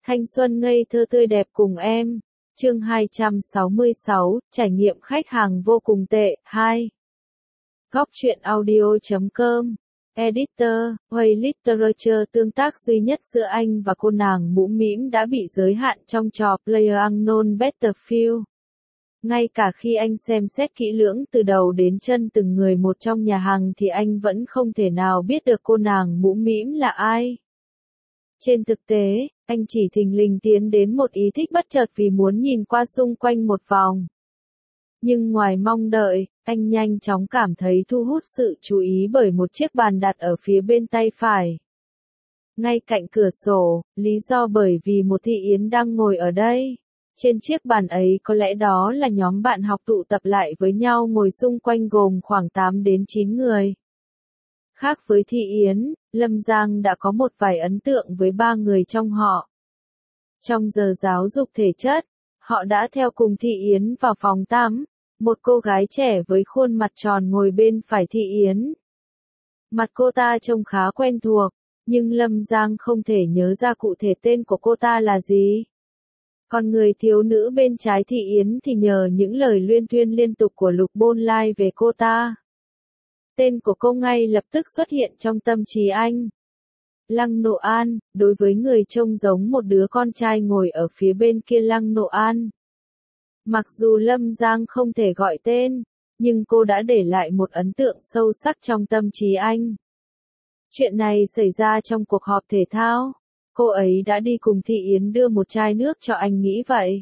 Thanh xuân ngây thơ tươi đẹp cùng em. Chương 266, trải nghiệm khách hàng vô cùng tệ, 2. Góc truyện audio.com. Editor, Way Literature. Tương tác duy nhất giữa anh và cô nàng mũm mĩm đã bị giới hạn trong trò PlayerUnknown Battlefield. Ngay cả khi anh xem xét kỹ lưỡng từ đầu đến chân từng người một trong nhà hàng thì anh vẫn không thể nào biết được cô nàng mũm mĩm là ai. Trên thực tế, anh chỉ thình lình tiến đến một ý thích bất chợt vì muốn nhìn qua xung quanh một vòng. Nhưng ngoài mong đợi, anh nhanh chóng cảm thấy thu hút sự chú ý bởi một chiếc bàn đặt ở phía bên tay phải. Ngay cạnh cửa sổ, lý do bởi vì một thị yến đang ngồi ở đây. Trên chiếc bàn ấy có lẽ đó là nhóm bạn học tụ tập lại với nhau ngồi xung quanh gồm khoảng 8 đến 9 người. Khác với Thị Yến, Lâm Giang đã có một vài ấn tượng với 3 người trong họ. Trong giờ giáo dục thể chất, họ đã theo cùng Thị Yến vào phòng tắm, một cô gái trẻ với khuôn mặt tròn ngồi bên phải Thị Yến. Mặt cô ta trông khá quen thuộc, nhưng Lâm Giang không thể nhớ ra cụ thể tên của cô ta là gì. Còn người thiếu nữ bên trái Thị Yến thì nhờ những lời luyên thuyên liên tục của Lục Bôn Lai về cô ta. Tên của cô ngay lập tức xuất hiện trong tâm trí anh. Lăng Nộ An, đối với người trông giống một đứa con trai ngồi ở phía bên kia Lăng Nộ An. Mặc dù Lâm Giang không thể gọi tên, nhưng cô đã để lại một ấn tượng sâu sắc trong tâm trí anh. Chuyện này xảy ra trong cuộc họp thể thao. Cô ấy đã đi cùng Thị Yến đưa một chai nước cho anh nghĩ vậy.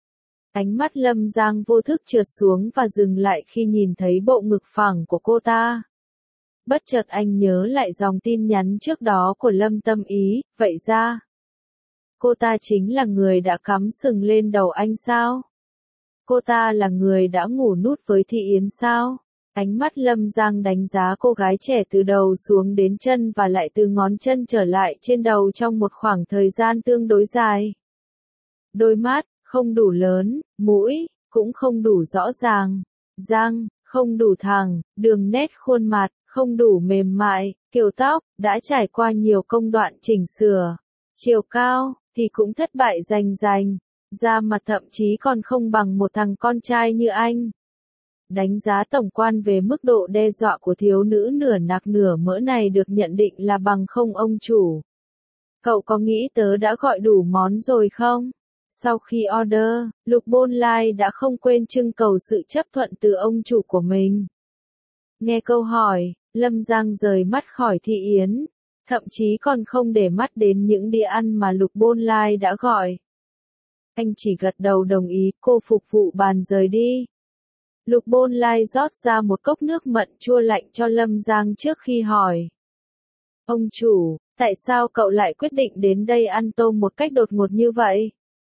Ánh mắt Lâm Giang vô thức trượt xuống và dừng lại khi nhìn thấy bộ ngực phẳng của cô ta. Bất chợt anh nhớ lại dòng tin nhắn trước đó của Lâm Tâm Ý, vậy ra, cô ta chính là người đã cắm sừng lên đầu anh sao? Cô ta là người đã ngủ nút với Thị Yến sao? Ánh mắt Lâm Giang đánh giá cô gái trẻ từ đầu xuống đến chân và lại từ ngón chân trở lại trên đầu trong một khoảng thời gian tương đối dài. Đôi mắt, không đủ lớn, mũi, cũng không đủ rõ ràng, răng, không đủ thẳng, đường nét khuôn mặt, không đủ mềm mại, kiểu tóc, đã trải qua nhiều công đoạn chỉnh sửa. Chiều cao, thì cũng thất bại rành rành, da mặt thậm chí còn không bằng một thằng con trai như anh. Đánh giá tổng quan về mức độ đe dọa của thiếu nữ nửa nạc nửa mỡ này được nhận định là bằng không ông chủ. Cậu có nghĩ tớ đã gọi đủ món rồi không? Sau khi order, Lục Bôn Lai đã không quên trưng cầu sự chấp thuận từ ông chủ của mình. Nghe câu hỏi, Lâm Giang rời mắt khỏi Thị Yến, thậm chí còn không để mắt đến những đĩa ăn mà Lục Bôn Lai đã gọi. Anh chỉ gật đầu đồng ý, cô phục vụ bàn rời đi. Lục Bôn Lai rót ra một cốc nước mận chua lạnh cho Lâm Giang trước khi hỏi. Ông chủ, tại sao cậu lại quyết định đến đây ăn tôm một cách đột ngột như vậy?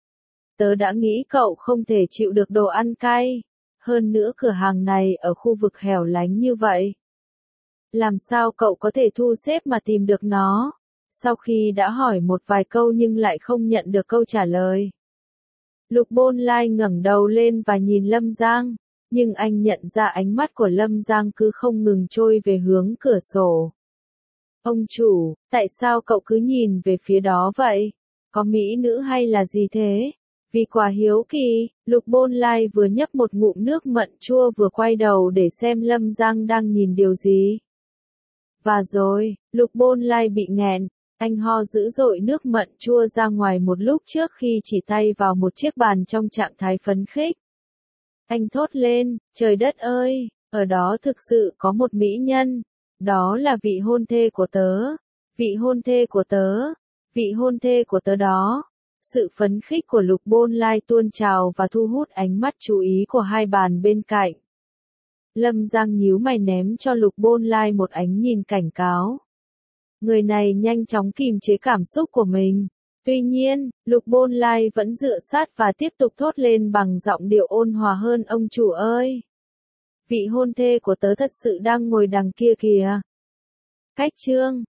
Tớ đã nghĩ cậu không thể chịu được đồ ăn cay. Hơn nữa cửa hàng này ở khu vực hẻo lánh như vậy. Làm sao cậu có thể thu xếp mà tìm được nó? Sau khi đã hỏi một vài câu nhưng lại không nhận được câu trả lời. Lục Bôn Lai ngẩng đầu lên và nhìn Lâm Giang. Nhưng anh nhận ra ánh mắt của Lâm Giang cứ không ngừng trôi về hướng cửa sổ. Ông chủ, tại sao cậu cứ nhìn về phía đó vậy? Có mỹ nữ hay là gì thế? Vì quả hiếu kỳ, Lục Bôn Lai vừa nhấp một ngụm nước mận chua vừa quay đầu để xem Lâm Giang đang nhìn điều gì. Và rồi, Lục Bôn Lai bị nghẹn, anh ho dữ dội nước mận chua ra ngoài một lúc trước khi chỉ tay vào một chiếc bàn trong trạng thái phấn khích. Anh thốt lên, trời đất ơi, ở đó thực sự có một mỹ nhân, đó là vị hôn thê của tớ, vị hôn thê của tớ, vị hôn thê của tớ đó. Sự phấn khích của Lục Bôn Lai tuôn trào và thu hút ánh mắt chú ý của hai bàn bên cạnh. Lâm Giang nhíu mày ném cho Lục Bôn Lai một ánh nhìn cảnh cáo. Người này nhanh chóng kìm chế cảm xúc của mình. Tuy nhiên, Lục Bôn Lai vẫn dựa sát và tiếp tục thốt lên bằng giọng điệu ôn hòa hơn, ông chủ ơi. Vị hôn thê của tớ thật sự đang ngồi đằng kia kìa. Cách chương